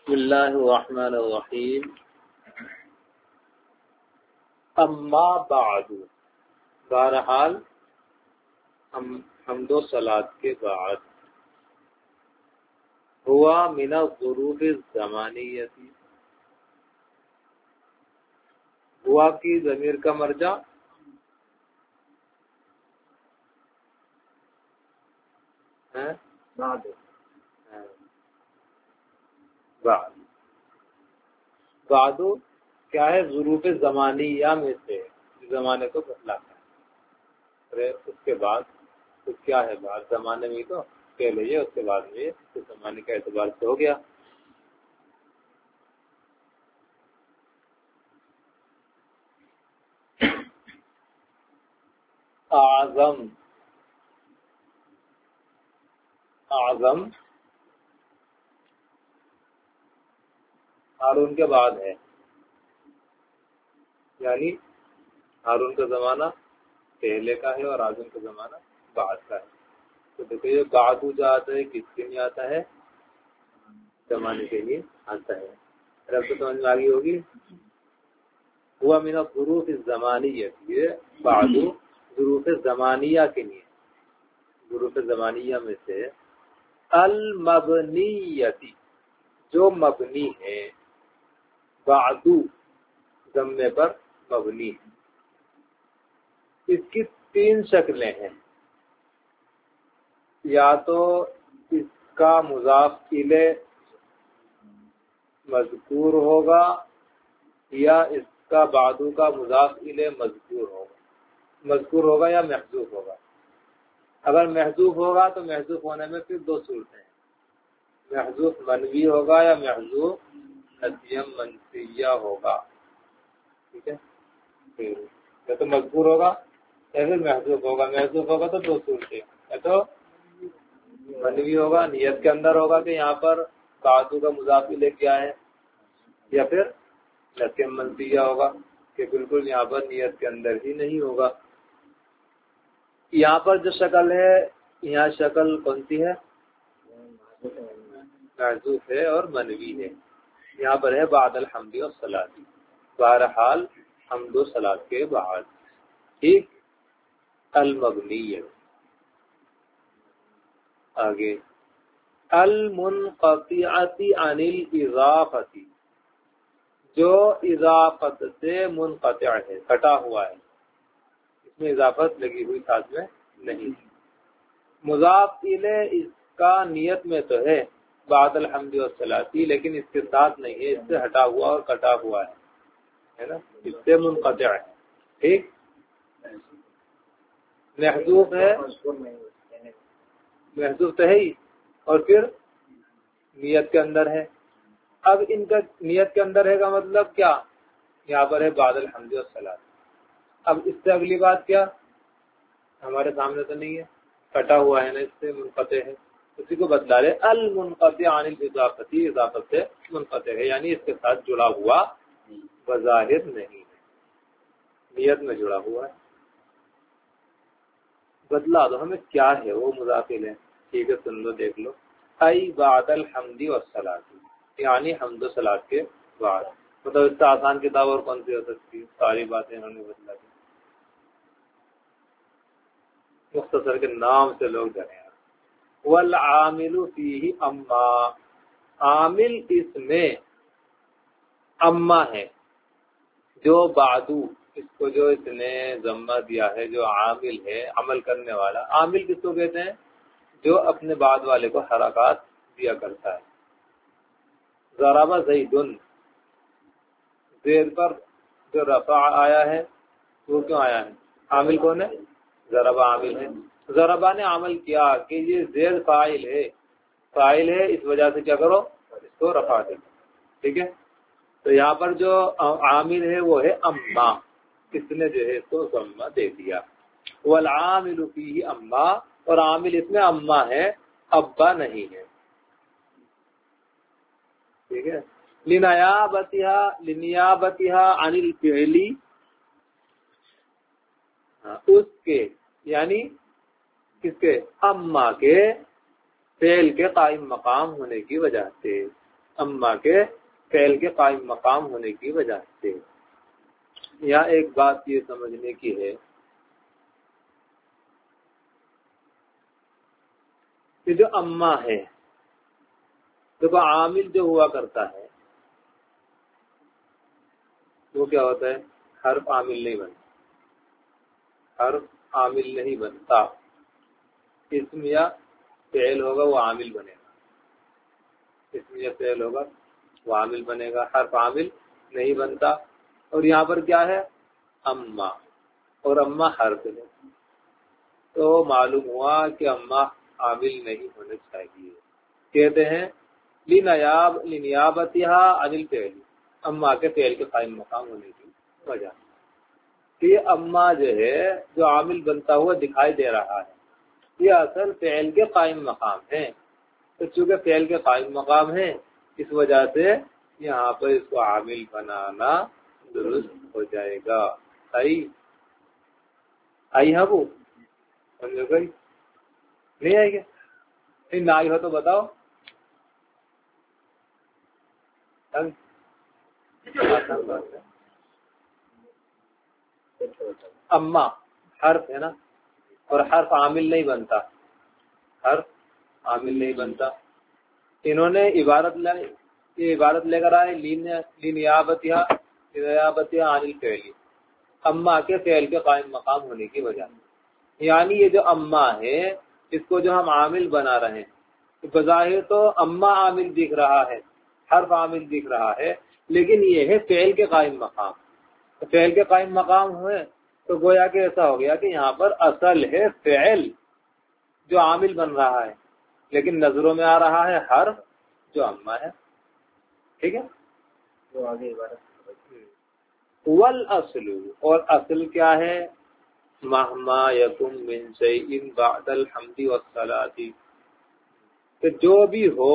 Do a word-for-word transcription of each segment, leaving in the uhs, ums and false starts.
بسم اللہ الرحمن الرحیم. اما بعد، بہرحال ہم حمد و صلات کے بعد، ہوا من الظروف الزمانیۃ، ہوا کی ضمیر کا مرجع ہے بعد. بعد بعد کیا ہے؟ ظروف زمانیہ میں سے زمانے کو بتلاتا ہے. اس کے بعد تو کیا ہے؟ بعد زمانے میں تو پہلے یہ، اس کے بعد میں یہ، تو زمانے کا اعتبار سے ہو گیا. اعظم، اعظم ہارون کے بعد ہے، یعنی ہارون کا زمانہ پہلے کا ہے اور اعظم کا زمانہ بعد کا ہے. تو دیکھو یہ بعد جو آتا ہے کس کے لیے آتا ہے؟ زمانے کے لیے آتا ہے. رب کو سمجھ میں آ گئی ہوگی. ہوا من الظروف الزمانیہ، یہ بعد ظروف زمانیہ کے لیے، ظروف زمانیہ میں سے المبنیتی، جو مبنی ہے، بعدو ضمے پر مبنی ہے. اس کی تین شکلیں ہیں، یا تو اس کا مضاف الیہ مذکور ہوگا، یا اس کا بعدو کا مضاف الیہ مذکور ہوگا، مذکور ہوگا یا محذوف ہوگا. اگر محذوف ہوگا تو محذوف ہونے میں پھر دو صورتیں ہیں، محذوف منوی ہوگا یا محذوف نسیم منسیہ ہوگا. ٹھیک ہے، پھر یا تو مذکور ہوگا یا پھر محذوف ہوگا. محذوف ہوگا تو دو صورتیں، یا تو منوی ہوگا، نیت کے اندر ہوگا کہ یہاں پر بعدو کا مضاف الیہ کیا ہے، یا پھر نسیم منسیہ ہوگا کہ بالکل یہاں پر نیت کے اندر ہی نہیں ہوگا. یہاں پر جو شکل ہے، یہاں شکل کون سی ہے؟ محذوف ہے اور منوی ہے. یہاں پر ہے بعد الحمد والصلاۃ، بہرحال حمد و صلاۃ کے بعد. ٹھیک. المبنیہ. آگے المنقطعۃ عن الاضافۃ، جو اضافت سے منقطع ہے، کٹا ہوا ہے، اس میں اضافت لگی ہوئی ساتھ میں نہیں. مضاف الیہ اس کا نیت میں تو ہے بعد الحمد والصلاۃ، لیکن اس کے ساتھ نہیں ہے، اس سے ہٹا ہوا اور کٹا ہوا ہے ہے نا، اس سے منقطع ہے. ٹھیک. محذوف ہے، محذوف تو ہے ہی، اور پھر نیت کے اندر ہے. اب ان کا نیت کے اندر ہے کا مطلب کیا؟ یہاں پر ہے بعد الحمد والصلاۃ. اب اس سے اگلی بات کیا؟ ہمارے سامنے تو نہیں ہے، کٹا ہوا ہے نا، اس سے منقطع ہے. اسی کو بدلا لے، المنقطع عن الاضافۃ، اضافت سے منقطع ہے، یعنی اس کے ساتھ جڑا ہوا بظاہر نہیں ہے، نیت میں جڑا ہوا ہے. بدلا دو ہمیں کیا ہے وہ مضاف الیہ. ٹھیک ہے، سن لو، دیکھ لو. ای بعد الحمد والصلاۃ، یعنی حمد و صلاۃ کے بعد. مطلب اس سے آسان کتاب اور کون سی ہو سکتی ہے؟ ساری باتیں انہوں نے بدلا دی. مختصر کے نام سے لوگ ڈرے ہیں. والعامل فیہ اما، عامل اس میں اما ہے، جو بعدو، اس کو جو اس نے ضمہ دیا ہے، جو عامل ہے، عمل کرنے والا. عامل کس کو کہتے ہیں؟ جو اپنے بعد والے کو حرکات دیا کرتا ہے. ضرب زیدن، زید پر جو رفع آیا ہے وہ کیوں آیا ہے؟ عامل کون ہے؟ ضرب عامل ہے. ضربہ نے عمل کیا کہ یہ زید فاعل ہے، فاعل ہے، اس وجہ سے کیا کرو؟ اس کو رفع دے. ٹھیک ہے. تو یہاں پر جو عامل ہے وہ ہے اما، اس نے جو ہے اس کو ضمہ دے دیا. والعامل فیہ اما، اور عامل اس میں اما ہے، ابا نہیں ہے. ٹھیک ہے. لنیابتها، لنیابتها عن الفعل، اس کے یعنی کس کے؟ اما کے، فعل کے قائم مقام ہونے کی وجہ سے. اما کے فعل کے قائم مقام ہونے کی وجہ سے۔ یہاں ایک بات یہ سمجھنے کی ہے کہ جو اما ہے دیکھو عامل جو ہوا کرتا ہے وہ کیا ہوتا ہے؟ حرف عامل نہیں بنتا، حرف عامل نہیں بنتا، اسم یا فعل ہوگا وہ عامل بنے گا، اسم یا فعل ہوگا وہ عامل بنے گا، حرف عامل نہیں بنتا۔ اور یہاں پر کیا ہے؟ اما، اور اما حرف ہے، تو معلوم ہوا کہ اما عامل نہیں ہونے چاہیے۔ کہتے ہیں لنیاب لنیابتها عن الفعل، اما کے فعل کے قائم مقام ہونے کی وجہ کہ اما جو ہے جو عامل بنتا ہوا دکھائی دے رہا ہے یہ اصل فعل کے قائم مقام ہے، تو چونکہ فعل کے قائم مقام ہے اس وجہ سے یہاں پر اس کو عامل بنانا درست ہو جائے گا۔ صحیح آئی ہے وہ سمجھو گئی؟ نہیں آئی گا؟ نہیں نہ آئی ہو تو بتاؤ۔ اما حرف ہے نا، اور حرف عامل نہیں بنتا، حرف عامل نہیں بنتا۔ انہوں نے عبارت لے یہ عبارت لے کر آئے لنیابتها لنیابتها عن الفعل، اما کے فعل کے قائم مقام ہونے کی وجہ سے، یعنی یہ جو اما ہے اس کو جو ہم عامل بنا رہے ہیں بظاہر تو اما عامل دکھ رہا ہے، حرف عامل دکھ رہا ہے، لیکن یہ ہے فعل کے قائم مقام، تو فعل کے قائم مقام ہوئے تو گویا کہ ایسا ہو گیا کہ یہاں پر اصل ہے فعل جو عامل بن رہا ہے، لیکن نظروں میں آ رہا ہے حرف جو اما ہے۔ ٹھیک ہے، وہ آگے عبارت والاصل، اور اصل کیا ہے؟ مہما یکن من شیء بعد الحمد والصلاۃ، کہ جو بھی ہو،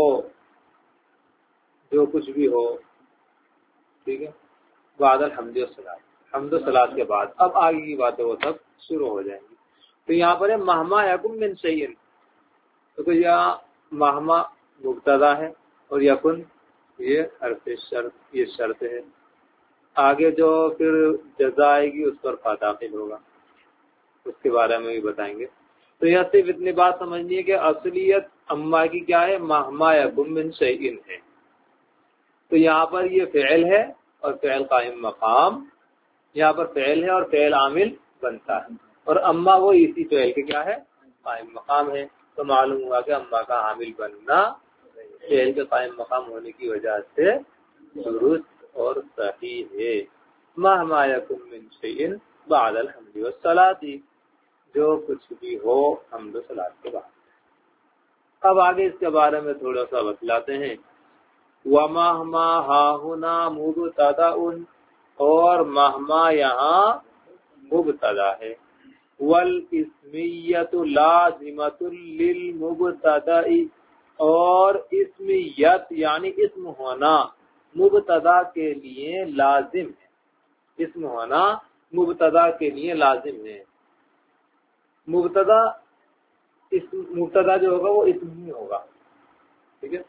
جو کچھ بھی ہو، ٹھیک ہے، بعد الحمد والصلاۃ، حمد و صلاۃ کے بعد اب آگے کی باتیں وہ سب شروع ہو جائیں گی۔ تو یہاں پر ہے مہما یکن من شیء، تو یہاں مہما مبتدا ہے اور یکن یہ حرف شرط، یہ شرط ہے، آگے جو پھر جزا آئے گی اس پر فا داخل ہوگا، اس کے بارے میں بھی بتائیں گے۔ تو یہاں صرف اتنی بات سمجھنی ہے کہ اصلیت اما کی کیا ہے؟ مہما یکن من شیء ہے، تو یہاں پر یہ فعل ہے اور فعل قائم مقام، یہاں پر فعل ہے اور فعل عامل بنتا ہے، اور اما وہ اسی فعل کے کیا ہے؟ قائم مقام ہے، تو معلوم ہوا کہ اما کا عامل بننا فعل کے قائم مقام ہونے کی وجہ سے درست اور صحیح ہے۔ مہما یکن من شیء بعد الحمد والصلاۃ، جو کچھ بھی ہو حمد و صلاۃ کے بعد۔ اب آگے اس کے بارے میں تھوڑا سا بتلاتے ہیں۔ وَمَهْمَا هَاهُنَا مُبْتَدَأٌ، اور مہما یہاں مبتدا ہے، وَالْإِسْمِيَّةُ لَازِمَةٌ لِلْمُبْتَدَإِ، اور اسمیت یعنی اسم ہونا مبتدا کے لیے لازم ہے، اسم ہونا مبتدا کے لیے لازم ہے۔ مبتدا اسم مبتدا جو ہوگا وہ اسم ہی ہوگا، ٹھیک ہے،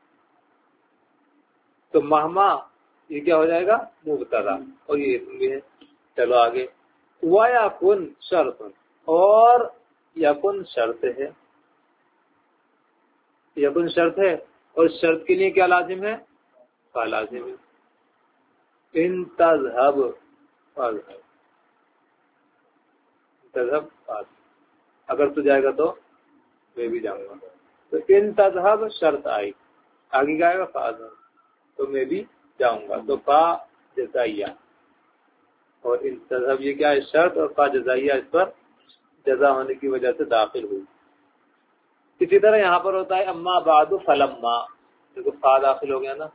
تو مہما یہ کیا ہو جائے گا؟ مبتدا، اور یہ اسم بھی ہے۔ چلو آگے، وَيَكُنْ شَرْطٌ، اور یکن شرط ہے، یکن شرط ہے، اور شرط کے لیے کیا لازم ہے؟ فا لازم ہے۔ ان تذهب فاذهب، تذهب فاذهب، اگر تو جائے گا تو میں بھی جاؤں گا، تو ان تذهب شرط آئی، آگے کیا آئے گا؟ فاذهب، تو میں بھی جاؤں گا، تو فا جزائیہ، اور ان تذهب یہ کیا ہے؟ شرط، اور فا جزائیہ اس پر جزا ہونے کی وجہ سے داخل ہوئی۔ اسی طرح یہاں پر ہوتا ہے اما بعد فلما، دیکھو فا داخل ہو گیا نا،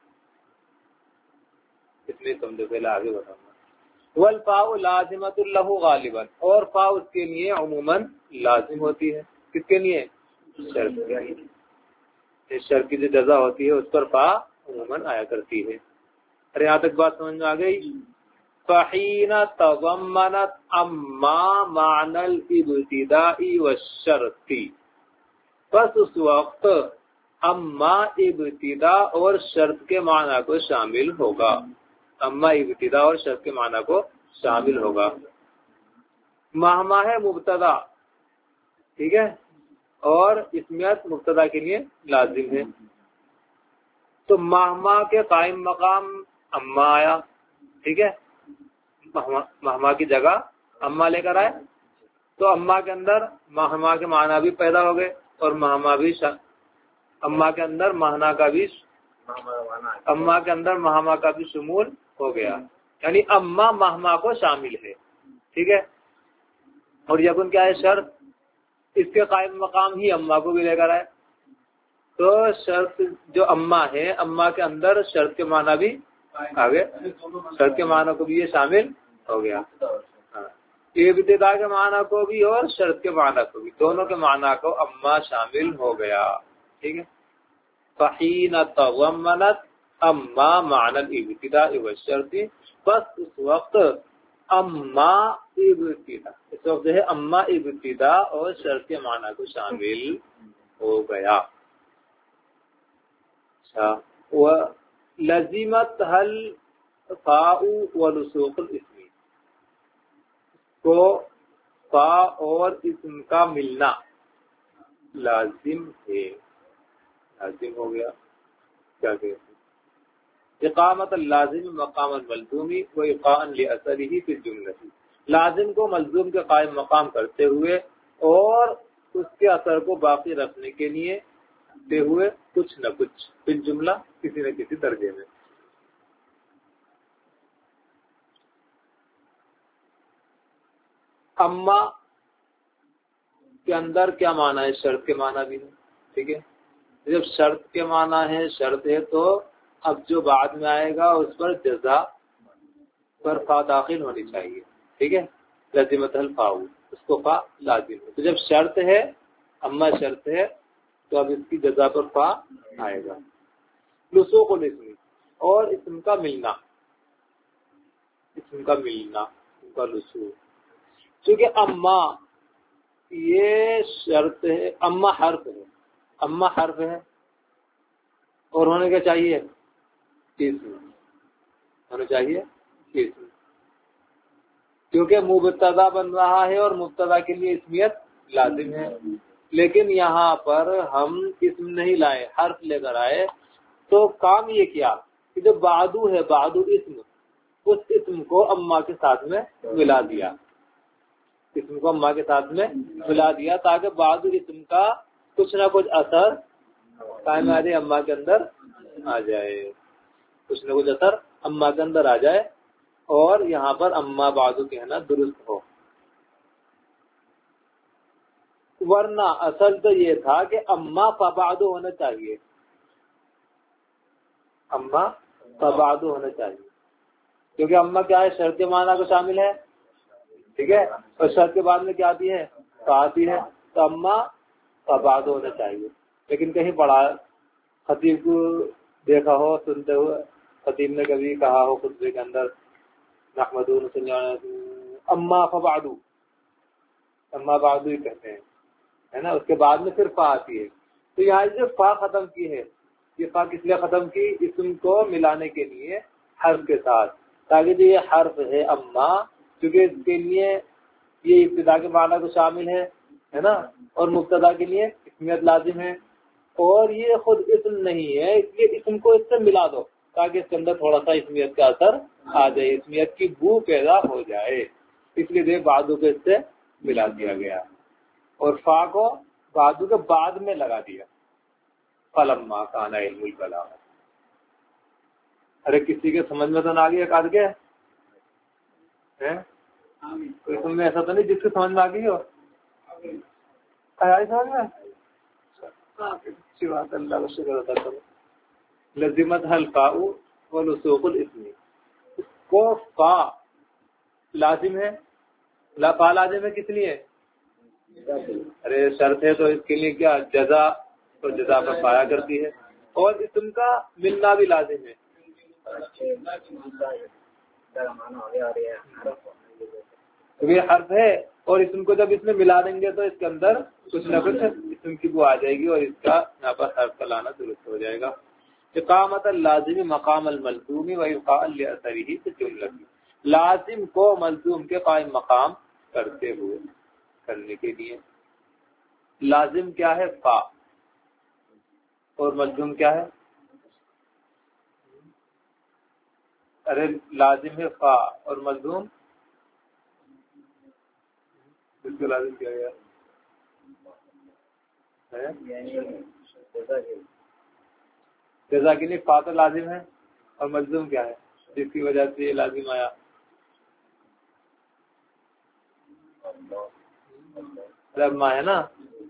اس لیے سمجھو، پہلے آگے بتاؤں گا۔ والفاء لازمۃ له غالبا، اور فا اس کے لیے عموماً لازم ہوتی ہے، کس کے لیے؟ شرط کے لیے، اس شرط کی جو جزا ہوتی ہے اس پر فا عموماً آیا کرتی ہے۔ اور یہاں تک بات سمجھ میں آ گئی؟ فحین تضمنت اما معنی الابتداء والشرط، بس اس وقت اما ابتدا اور شرط کے معنی کو شامل ہوگا، اما ابتدا اور شرط کے معنی کو شامل ہوگا۔ مہما ہے مبتدا، ٹھیک ہے، اور اسمیت مبتدا کے لیے لازم ہے، تو مہما کے قائم مقام اما آیا، ٹھیک ہے، مہما کی جگہ اما لے کر آئے، تو اما کے اندر مہما کے معنی بھی پیدا ہو گئے، اور مہما بھی شا... اما کے اندر مہنا کا بھی اما کے اندر مہما کا بھی شمول ہو گیا، یعنی اما مہما کو شامل ہے، ٹھیک ہے۔ اور یکن کیا ہے؟ شرط، اس کے قائم مقام ہی اما کو بھی لے کر آئے، تو شرط جو اما ہے، اما کے اندر شرط کے معنی بھی آگے، شرط کے معنی کو بھی یہ شامل ہو گیا، ابتدا کے معنی کو بھی اور شرط کے معنی کو بھی، دونوں کے معنی کو اما شامل ہو گیا، ٹھیک ہے۔ فحین تضمنت اما معنی الابتداء والشرط، بس اس وقت اما ابتدا، اس وقت ہے اما ابتدا اور شرط کے معنی کو شامل ہو گیا۔ اچھا، لزمت حل فاء ولسوق الاسم، کو فا اور اسم کا ملنا لازم ہے، لازم ہو گیا، کیا کہتے اقامت اللازم مقام الملزوم و اقاء لاثره فی الجملہ، لازم کو ملزوم کے قائم مقام کرتے ہوئے اور اس کے اثر کو باقی رکھنے کے لیے دے ہوئے کچھ نہ کچھ فی الجملہ، کسی نہ کسی درجے میں۔ اما کے اندر کیا معنی ہے؟ شرط کے معنی بھی ہے، ٹھیک ہے۔ جب شرط کے معنی ہے، شرط ہے، تو اب جو بعد میں آئے گا اس پر جزا پر فا داخل ہونی چاہیے، ٹھیک ہے، لازمت الفاء، اس کو فا لازم ہے، تو جب شرط ہے، اما شرط ہے، تو اب اس کی جزا پر فا آئے گا۔ لسوق الاسم، اور اسم کا ملنا، اسم کا ملنا، اسم کا لسوق، چونکہ اما یہ شرط ہے، اما حرف ہے، اما حرف ہے، اور ہونے کا چاہیے اسم، ہونا چاہیے اسم، کیونکہ مبتدا بن رہا ہے اور مبتدا کے لیے اسمیت لازم ہے، لیکن یہاں پر ہم اسم نہیں لائے، حرف لے کر آئے، تو کام یہ کیا کہ جو بعدو ہے، بعدو اسم، اس اسم کو اما کے ساتھ میں ملا دیا، اسم کو اما کے ساتھ میں ملا دیا تاکہ بعد اسم کا کچھ نہ کچھ اثر کائنات اما کے اندر آ جائے، کچھ نہ کچھ اثر اما کے اندر آ جائے، اور یہاں پر اما بعدو کہنا درست ہو۔ ورنہ اصل تو یہ تھا کہ اما فبعدو ہونا چاہیے، اما فبعدو ہونا چاہیے، کیونکہ اما کیا ہے؟ شرط کے معنی کو شامل ہے، ٹھیک ہے، اور شرط کے بعد میں کیا آتی ہے؟ فا آتی ہے، تو اما فبعدو ہونا چاہیے۔ لیکن کہیں پڑھا، خطیب کو دیکھا ہو، سنتے ہوئے خطیب نے کبھی کہا ہو خطبے کے اندر نحمدو نصلی علیہ اما فبعدو، اما بعدو ہی کہتے ہیں، ہے نا، اس کے بعد میں پھر فا آتی ہے، تو یہاں جو فا ختم کی ہے، یہ فا کس لیے ختم کی؟ اسم کو ملانے کے لیے حرف کے ساتھ، تاکہ جو یہ حرف ہے اما، کیونکہ اس کے لیے یہ ابتدا کے معنی کو شامل ہے ہے نا، اور مبتدا کے لیے اسمیت لازم ہے، اور یہ خود اسم نہیں ہے، اس لیے اسم کو اس سے ملا دو تاکہ اس کے اندر تھوڑا سا اسمیت کا اثر آ جائے، اسمیت کی بو پیدا ہو جائے، اس لیے دے بعدو کو اس سے ملا دیا گیا، اور فا کو بعدو کے بعد میں لگا دیا۔ فلما کان علم الکلام، ارے کسی کے سمجھ میں تو نہ آ گئی ایک آدھ کے کوئی تم میں ایسا تو نہیں جس کو سمجھ میں آ گئی ہو؟ آئی سمجھ میں؟ اچھی بات، اللہ کا شکر ادا کرو۔ لزمت الفاء ولسوق الاسم، اس کو فا لازم ہے، لا فا لازم ہے کس لیے؟ ارے شرط ہے تو اس کے لیے کیا جزا، تو جزا پر پایا کرتی ہے، اور اسم کا ملنا بھی لازم ہے۔ تو یہ حرف ہے اور اسم کو جب اس میں ملا دیں گے تو اس کے اندر کچھ نہ کچھ اسم کی بو آ جائے گی اور اس کا یہاں پر حرف کا لانا درست ہو جائے گا. اقامت اللازمی مقام الملزومی و ابقاء لاثره سے جملہ لازم کو ملزوم کے قائم مقام کرتے ہوئے کرنے کے لیے. لازم کیا ہے؟ فا. اور ملزوم کیا ہے؟ ارے لازم ہے فا اور ملزوم اس کو لازم کیا گیا جزا کے لیے. فا تو لازم ہے اور ملزوم کیا ہے جس کی وجہ سے یہ لازم آیا؟ لما ہے نا.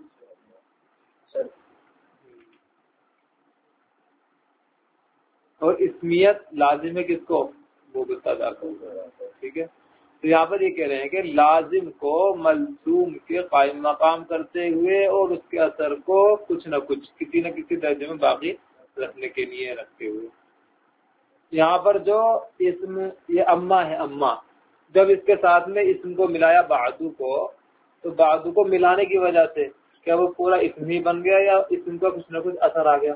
اور اسمیت لازم ہے کس کو؟ وہ بتا کو. ٹھیک ہے. تو یہاں پر یہ کہہ رہے ہیں کہ لازم کو ملزوم کے قائم مقام کرتے ہوئے اور اس کے اثر کو کچھ نہ کچھ کسی نہ کسی درجے میں باقی رکھنے کے لیے رکھتے ہوئے. یہاں پر جو اسم یہ اما ہے اما جب اس کے ساتھ میں اسم کو ملایا بعدو کو تو بعدو کو ملانے کی وجہ سے کیا وہ پورا اسم ہی بن گیا یا اسم کا کچھ نہ کچھ اثر آ گیا؟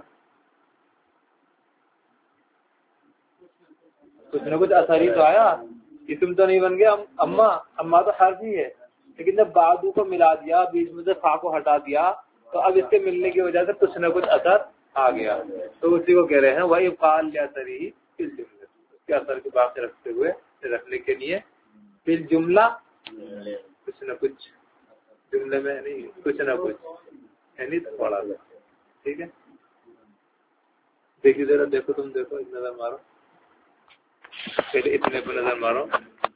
کچھ نہ کچھ اثر ہی تو آیا. اسم تو نہیں بن گیا اما اما تو حرف ہی ہے لیکن جب بعدو کو ملا دیا بیچ میں سے فا کو ہٹا دیا تو اب اس کے ملنے کی وجہ سے کچھ نہ کچھ اثر آ گیا. تو اسی کو کہہ رہے ہیں وہی قال یا اثر ہی اس جملے اس کے اثر کو باقی رکھتے ہوئے رکھنے کے لیے پھر جملہ کچھ نہ کچھ جملے میں نہیں کچھ نہ کچھ یعنی پڑا گیا. ٹھیک ہے. دیکھیے ذرا دیکھو تم دیکھو نظر مارو پہلے اتنے پہ نظر مارو.